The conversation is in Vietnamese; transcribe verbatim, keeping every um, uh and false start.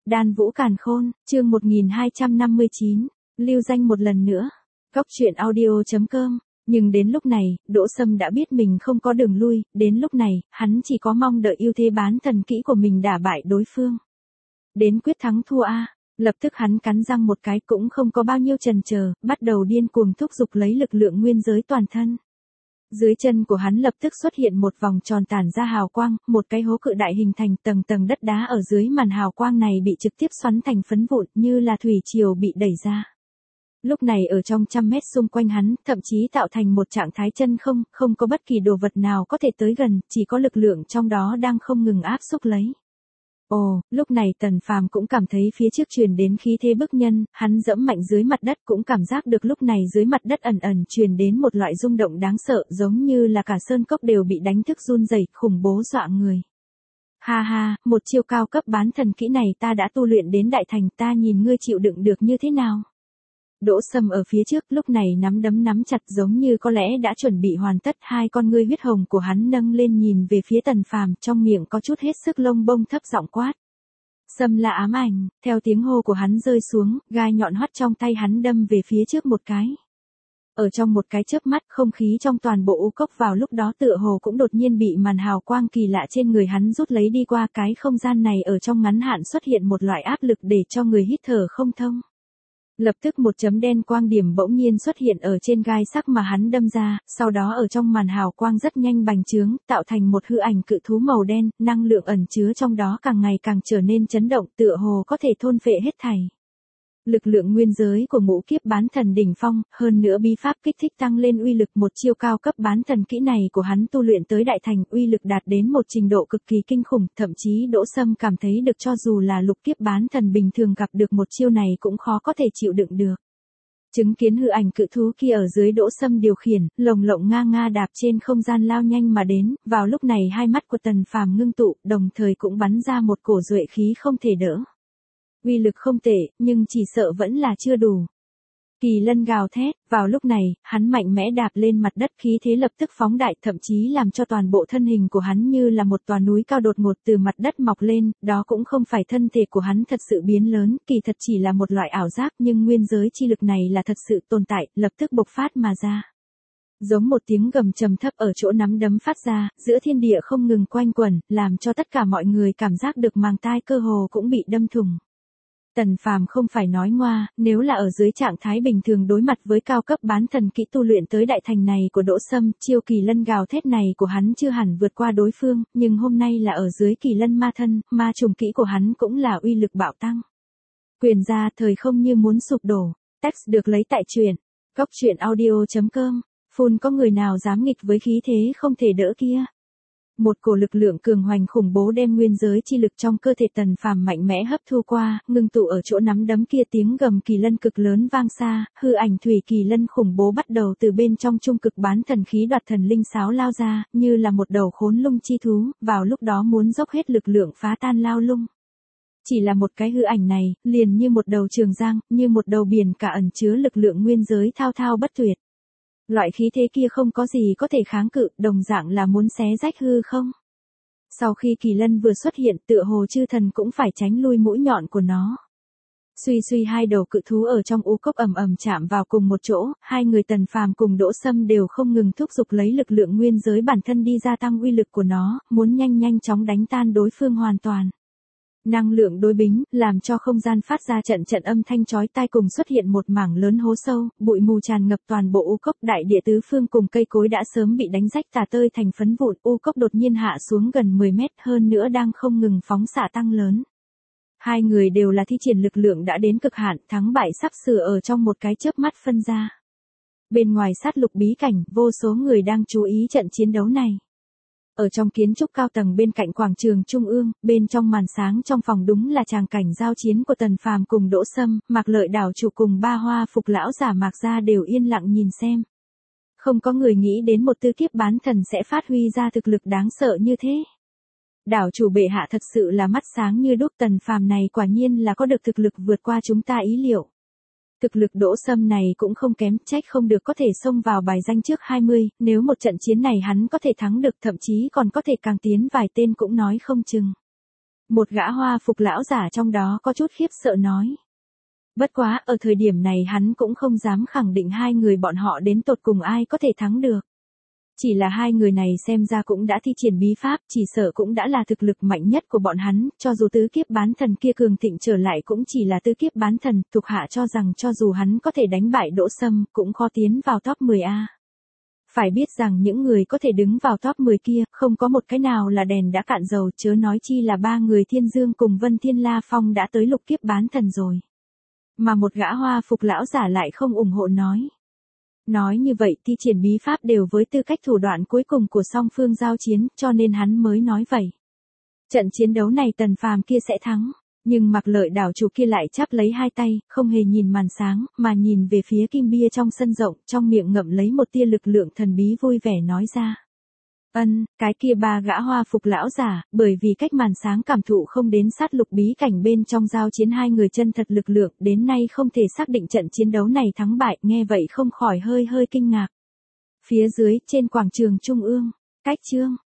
Đan Vũ Càn Khôn, chương một nghìn hai trăm năm mươi chín, lưu danh một lần nữa. Góc truyện audio chấm com. Nhưng đến lúc này, Đỗ Sâm đã biết mình không có đường lui, đến lúc này, hắn chỉ có mong đợi ưu thế bán thần kỹ của mình đả bại đối phương. Đến quyết thắng thua a, lập tức hắn cắn răng một cái cũng không có bao nhiêu chần chờ, bắt đầu điên cuồng thúc giục lấy lực lượng nguyên giới toàn thân. Dưới chân của hắn lập tức xuất hiện một vòng tròn tản ra hào quang, một cái hố cự đại hình thành tầng tầng đất đá ở dưới màn hào quang này bị trực tiếp xoắn thành phấn vụn như là thủy triều bị đẩy ra. Lúc này ở trong trăm mét xung quanh hắn, thậm chí tạo thành một trạng thái chân không, không có bất kỳ đồ vật nào có thể tới gần, chỉ có lực lượng trong đó đang không ngừng áp xúc lấy. Ồ, lúc này Tần Phàm cũng cảm thấy phía trước truyền đến khí thế bức nhân, hắn dẫm mạnh dưới mặt đất cũng cảm giác được lúc này dưới mặt đất ẩn ẩn truyền đến một loại rung động đáng sợ giống như là cả sơn cốc đều bị đánh thức run rẩy, khủng bố dọa người. Ha ha, một chiêu cao cấp bán thần kỹ này ta đã tu luyện đến đại thành, ta nhìn ngươi chịu đựng được như thế nào. Đỗ Sâm ở phía trước lúc này nắm đấm nắm chặt giống như có lẽ đã chuẩn bị hoàn tất, hai con ngươi huyết hồng của hắn nâng lên nhìn về phía Tần Phàm, trong miệng có chút hết sức lông bông thấp giọng quát. Sâm là ám ảnh, theo tiếng hô của hắn rơi xuống, gai nhọn hoắt trong tay hắn đâm về phía trước một cái. Ở trong một cái chớp mắt, không khí trong toàn bộ u cốc vào lúc đó tựa hồ cũng đột nhiên bị màn hào quang kỳ lạ trên người hắn rút lấy đi qua, cái không gian này ở trong ngắn hạn xuất hiện một loại áp lực để cho người hít thở không thông. Lập tức một chấm đen quang điểm bỗng nhiên xuất hiện ở trên gai sắc mà hắn đâm ra, sau đó ở trong màn hào quang rất nhanh bành trướng, tạo thành một hư ảnh cự thú màu đen, năng lượng ẩn chứa trong đó càng ngày càng trở nên chấn động, tựa hồ có thể thôn phệ hết thảy. Lực lượng nguyên giới của ngũ kiếp bán thần đỉnh phong, hơn nữa bí pháp kích thích tăng lên uy lực, một chiêu cao cấp bán thần kỹ này của hắn tu luyện tới đại thành, uy lực đạt đến một trình độ cực kỳ kinh khủng, thậm chí Đỗ Sâm cảm thấy được cho dù là lục kiếp bán thần bình thường gặp được một chiêu này cũng khó có thể chịu đựng được. Chứng kiến hư ảnh cự thú kia ở dưới Đỗ Sâm điều khiển, lồng lộng nga nga đạp trên không gian lao nhanh mà đến, vào lúc này hai mắt của Tần Phàm ngưng tụ, đồng thời cũng bắn ra một cổ duệ khí không thể đỡ. Uy lực không tệ, nhưng chỉ sợ vẫn là chưa đủ. Kỳ lân gào thét, vào lúc này, hắn mạnh mẽ đạp lên mặt đất, khí thế lập tức phóng đại, thậm chí làm cho toàn bộ thân hình của hắn như là một tòa núi cao đột ngột từ mặt đất mọc lên, đó cũng không phải thân thể của hắn thật sự biến lớn, kỳ thật chỉ là một loại ảo giác, nhưng nguyên giới chi lực này là thật sự tồn tại, lập tức bộc phát mà ra. Giống một tiếng gầm trầm thấp ở chỗ nắm đấm phát ra, giữa thiên địa không ngừng quanh quẩn, làm cho tất cả mọi người cảm giác được màng tai cơ hồ cũng bị đâm thủng. Tần Phàm không phải nói ngoa, nếu là ở dưới trạng thái bình thường đối mặt với cao cấp bán thần kỹ tu luyện tới đại thành này của Đỗ Sâm, chiêu kỳ lân gào thét này của hắn chưa hẳn vượt qua đối phương, nhưng hôm nay là ở dưới kỳ lân ma thân, ma trùng kỹ của hắn cũng là uy lực bạo tăng. Quyền ra thời không như muốn sụp đổ, text được lấy tại truyện, góc truyện audio chấm com, phun có người nào dám nghịch với khí thế không thể đỡ kia. Một cổ lực lượng cường hoành khủng bố đem nguyên giới chi lực trong cơ thể Tần Phàm mạnh mẽ hấp thu qua, ngưng tụ ở chỗ nắm đấm kia, tiếng gầm kỳ lân cực lớn vang xa, hư ảnh thủy kỳ lân khủng bố bắt đầu từ bên trong trung cực bán thần khí đoạt thần linh sáo lao ra, như là một đầu khốn lung chi thú, vào lúc đó muốn dốc hết lực lượng phá tan lao lung. Chỉ là một cái hư ảnh này, liền như một đầu trường giang, như một đầu biển cả ẩn chứa lực lượng nguyên giới thao thao bất tuyệt. Loại khí thế kia không có gì có thể kháng cự, đồng dạng là muốn xé rách hư không. Sau khi kỳ lân vừa xuất hiện, tựa hồ chư thần cũng phải tránh lui mũi nhọn của nó. Suy suy hai đầu cự thú ở trong u cốc ầm ầm chạm vào cùng một chỗ, hai người Tần Phàm cùng Đỗ Sâm đều không ngừng thúc giục lấy lực lượng nguyên giới bản thân đi gia tăng uy lực của nó, muốn nhanh nhanh chóng đánh tan đối phương hoàn toàn. Năng lượng đối bính, làm cho không gian phát ra trận trận âm thanh chói tai, cùng xuất hiện một mảng lớn hố sâu, bụi mù tràn ngập toàn bộ u cốc, đại địa tứ phương cùng cây cối đã sớm bị đánh rách tả tơi thành phấn vụn, u cốc đột nhiên hạ xuống gần mười mét, hơn nữa đang không ngừng phóng xạ tăng lớn. Hai người đều là thi triển lực lượng đã đến cực hạn, thắng bại sắp sửa ở trong một cái chớp mắt phân ra. Bên ngoài sát lục bí cảnh, vô số người đang chú ý trận chiến đấu này. Ở trong kiến trúc cao tầng bên cạnh quảng trường trung ương, bên trong màn sáng trong phòng đúng là tràng cảnh giao chiến của Tần Phàm cùng Đỗ Sâm, Mạc Lợi đảo chủ cùng ba hoa phục lão giả Mạc gia đều yên lặng nhìn xem. Không có người nghĩ đến một tư kiếp bán thần sẽ phát huy ra thực lực đáng sợ như thế. Đảo chủ bệ hạ thật sự là mắt sáng như đuốc, Tần Phàm này quả nhiên là có được thực lực vượt qua chúng ta ý liệu. Thực lực Đỗ Sâm này cũng không kém, trách không được có thể xông vào bài danh trước hai mươi, nếu một trận chiến này hắn có thể thắng được, thậm chí còn có thể càng tiến vài tên cũng nói không chừng. Một gã hoa phục lão giả trong đó có chút khiếp sợ nói. Bất quá, ở thời điểm này hắn cũng không dám khẳng định hai người bọn họ đến tột cùng ai có thể thắng được. Chỉ là hai người này xem ra cũng đã thi triển bí pháp, chỉ sợ cũng đã là thực lực mạnh nhất của bọn hắn, cho dù tứ kiếp bán thần kia cường thịnh trở lại cũng chỉ là tứ kiếp bán thần, thuộc hạ cho rằng cho dù hắn có thể đánh bại Đỗ Sâm, cũng khó tiến vào top mười A. Phải biết rằng những người có thể đứng vào top mười kia, không có một cái nào là đèn đã cạn dầu, chớ nói chi là ba người Thiên Dương cùng Vân Thiên La Phong đã tới lục kiếp bán thần rồi. Mà một gã hoa phục lão giả lại không ủng hộ nói. Nói như vậy thi triển bí pháp đều với tư cách thủ đoạn cuối cùng của song phương giao chiến, cho nên hắn mới nói vậy. Trận chiến đấu này Tần Phàm kia sẽ thắng, nhưng Mạc Lợi đảo chủ kia lại chắp lấy hai tay, không hề nhìn màn sáng, mà nhìn về phía kim bia trong sân rộng, trong miệng ngậm lấy một tia lực lượng thần bí vui vẻ nói ra. Ân, cái kia ba gã hoa phục lão giả, bởi vì cách màn sáng cảm thụ không đến sát lục bí cảnh bên trong giao chiến hai người chân thật lực lượng, đến nay không thể xác định trận chiến đấu này thắng bại, nghe vậy không khỏi hơi hơi kinh ngạc. Phía dưới, trên quảng trường trung ương, cách chương